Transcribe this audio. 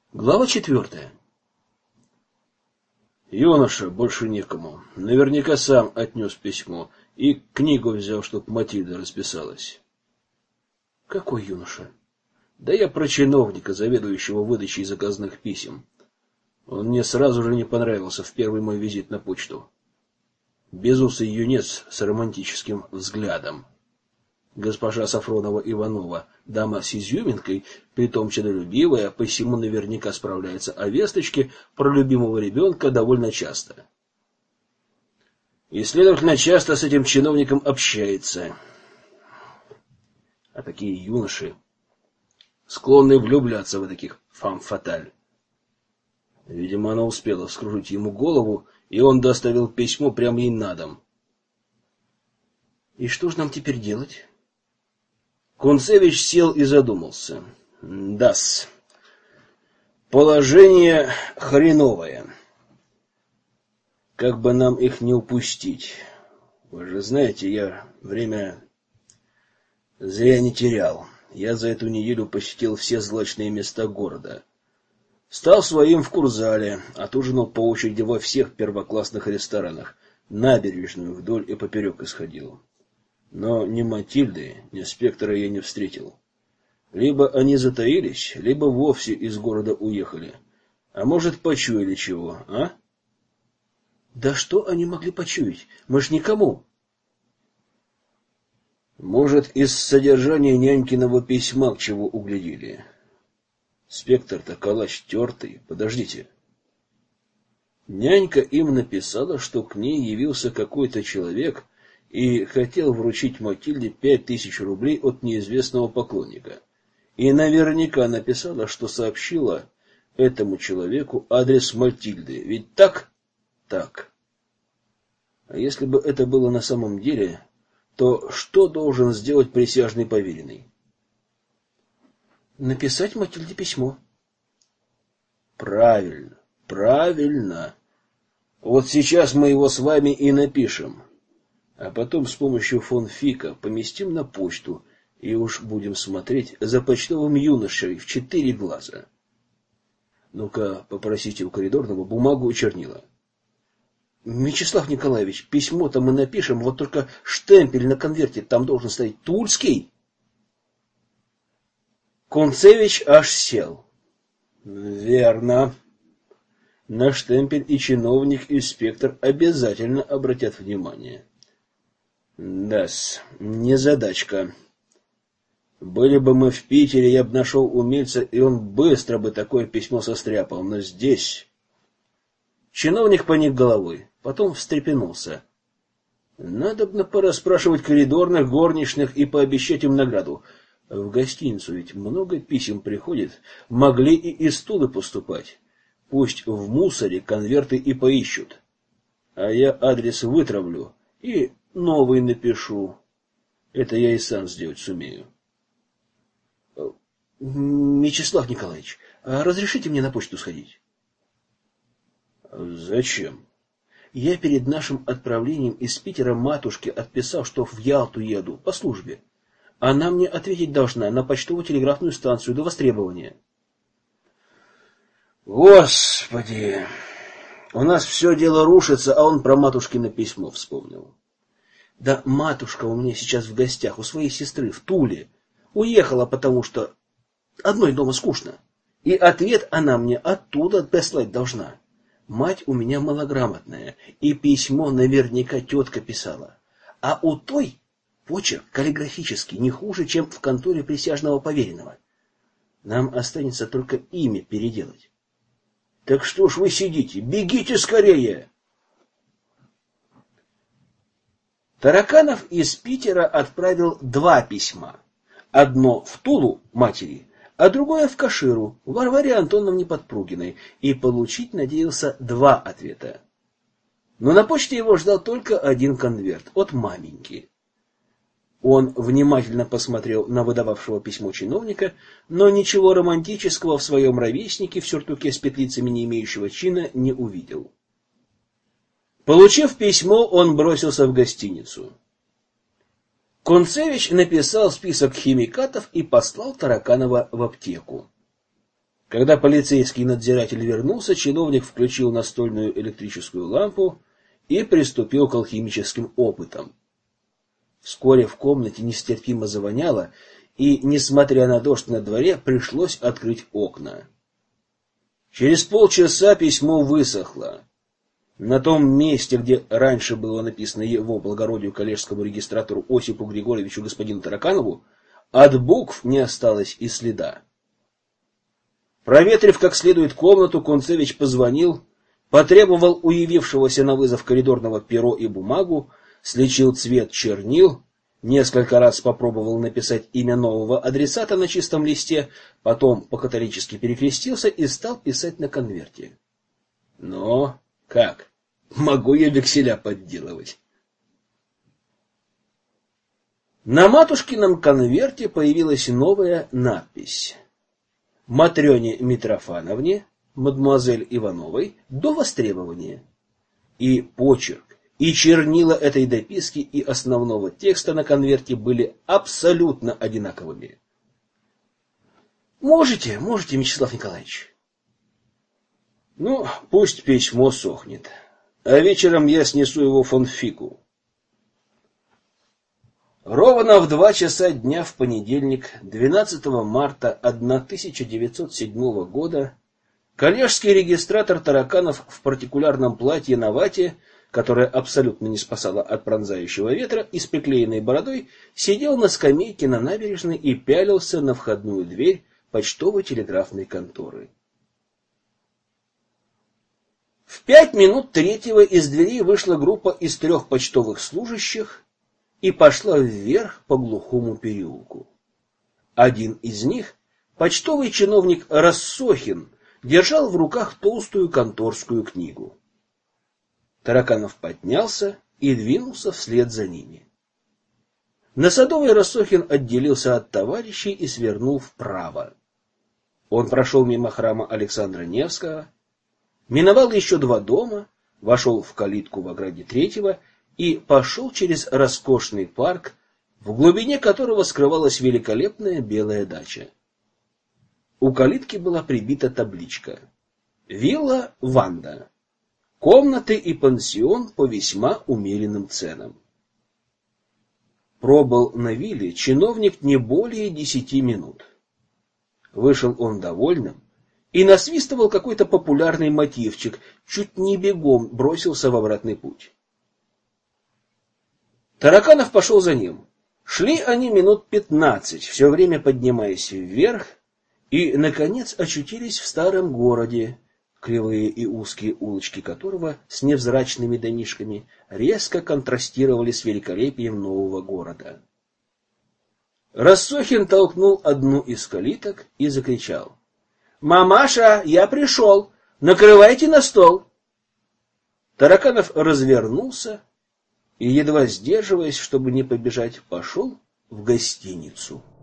Глава 4. Юноша больше некому. Наверняка сам отнес письмо и книгу взял, чтоб Матильда расписалась. Какой юноша? Да я про чиновника, заведующего выдачей заказных писем. Он мне сразу же не понравился в первый мой визит на почту. Безусый юнец с романтическим взглядом. Госпожа Сафронова-Иванова, дама с изюминкой, притом чадолюбивая, посему наверняка справляется о весточке про любимого ребенка довольно часто. И, следовательно, часто с этим чиновником общается. А такие юноши склонны влюбляться в таких фам-фаталь. Видимо, она успела вскружить ему голову, и он доставил письмо прямо ей на дом. И что же нам теперь делать? Кунцевич сел и задумался. Да-с, положение хреновое. Как бы нам их не упустить? Вы же знаете, я время зря не терял. Я за эту неделю посетил все злачные места города. Стал своим в Курзале, отужинал по очереди во всех первоклассных ресторанах, набережную вдоль и поперек исходил. Но ни Матильды, ни Спектора я не встретил. Либо они затаились, либо вовсе из города уехали. А может, почуяли чего, а? Да что они могли почуять? Мы ж никому. Может, из содержания нянькиного письма к чего углядели. Спектр-то калач тертый. Подождите. Нянька им написала, что к ней явился какой-то человек и хотел вручить Матильде 5000 рублей от неизвестного поклонника. И наверняка написала, что сообщила этому человеку адрес Матильды. Ведь так? Так. А если бы это было на самом деле, то что должен сделать присяжный поверенный? Написать Матильде письмо. Правильно, правильно. Вот сейчас мы его с вами и напишем. А потом с помощью фон Фика поместим на почту и уж будем смотреть за почтовым юношей в 4 глаза. Ну-ка, попросите у коридорного бумагу и чернила. Мячеслав Николаевич, письмо-то мы напишем, вот только штемпель на конверте там должен стоять Тульский. Кунцевич аж сел. Верно. На штемпель и чиновник, и спектр обязательно обратят внимание. Да-с, незадачка. Были бы мы в Питере, я бы нашел умельца, и он быстро бы такое письмо состряпал. Но здесь... Чиновник поник головой, потом встрепенулся. Надобно порасспрашивать коридорных, горничных и пообещать им награду. В гостиницу ведь много писем приходит. Могли и из Тулы поступать. Пусть в мусоре конверты и поищут. А я адрес вытравлю и новый напишу. Это я и сам сделать сумею. Мячеслав Николаевич, а разрешите мне на почту сходить? Зачем? Я перед нашим отправлением из Питера матушке отписал, что в Ялту еду по службе. Она мне ответить должна на почтово-телеграфную станцию до востребования. Господи! У нас все дело рушится, а он про матушкино письмо вспомнил. Да матушка у меня сейчас в гостях у своей сестры в Туле. Уехала, потому что одной дома скучно. И ответ она мне оттуда прислать должна. Мать у меня малограмотная, и письмо наверняка тетка писала. А у той почерк каллиграфический не хуже, чем в конторе присяжного поверенного. Нам останется только имя переделать. Так что ж вы сидите? Бегите скорее! Тараканов из Питера отправил 2 письма. Одно в Тулу матери, а другое в Каширу, Варваре Антоновне Подпругиной, и получить надеялся 2 ответа. Но на почте его ждал только один конверт от маменьки. Он внимательно посмотрел на выдававшего письмо чиновника, но ничего романтического в своем ровеснике в сюртуке с петлицами не имеющего чина не увидел. Получив письмо, он бросился в гостиницу. Кунцевич написал список химикатов и послал Тараканова в аптеку. Когда полицейский надзиратель вернулся, чиновник включил настольную электрическую лампу и приступил к алхимическим опытам. Вскоре в комнате нестерпимо завоняло, и, несмотря на дождь на дворе, пришлось открыть окна. Через полчаса письмо высохло. На том месте, где раньше было написано его благородию коллежскому регистратору Осипу Григорьевичу господину Тараканову, от букв не осталось и следа. Проветрив как следует комнату, Концевич позвонил, потребовал у явившегося на вызов коридорного перо и бумагу, слечил цвет чернил, несколько раз попробовал написать имя нового адресата на чистом листе, потом по-католически перекрестился и стал писать на конверте. Но как? Могу я векселя подделывать? На матушкином конверте появилась новая надпись: Матрёне Митрофановне, мадемуазель Ивановой, до востребования. И почерк, и чернила этой дописки, и основного текста на конверте были абсолютно одинаковыми. Можете, Мячеслав Николаевич. Ну, пусть письмо сохнет. А вечером я снесу его фон Фику. Ровно в 2 часа дня в понедельник, 12 марта 1907 года, коллежский регистратор Тараканов в партикулярном платье на вате, которое абсолютно не спасало от пронзающего ветра, и с приклеенной бородой сидел на скамейке на набережной и пялился на входную дверь почтово-телеграфной конторы. В 3:05 из двери вышла группа из 3 почтовых служащих и пошла вверх по глухому переулку. Один из них, почтовый чиновник Рассохин, держал в руках толстую конторскую книгу. Тараканов поднялся и двинулся вслед за ними. На Садовой Рассохин отделился от товарищей и свернул вправо. Он прошел мимо храма Александра Невского, миновал еще 2 дома, вошел в калитку в ограде 3-го и пошел через роскошный парк, в глубине которого скрывалась великолепная белая дача. У калитки была прибита табличка: «Вилла Ванда. Комнаты и пансион по весьма умеренным ценам». Пробыл на вилле чиновник не более 10 минут. Вышел он довольным и насвистывал какой-то популярный мотивчик, чуть не бегом бросился в обратный путь. Тараканов пошел за ним. Шли они минут 15, все время поднимаясь вверх, и, наконец, очутились в старом городе, кривые и узкие улочки которого с невзрачными домишками резко контрастировали с великолепием нового города. Рассохин толкнул одну из калиток и закричал: «Мамаша, я пришел! Накрывайте на стол!» Тараканов развернулся и, едва сдерживаясь, чтобы не побежать, пошел в гостиницу.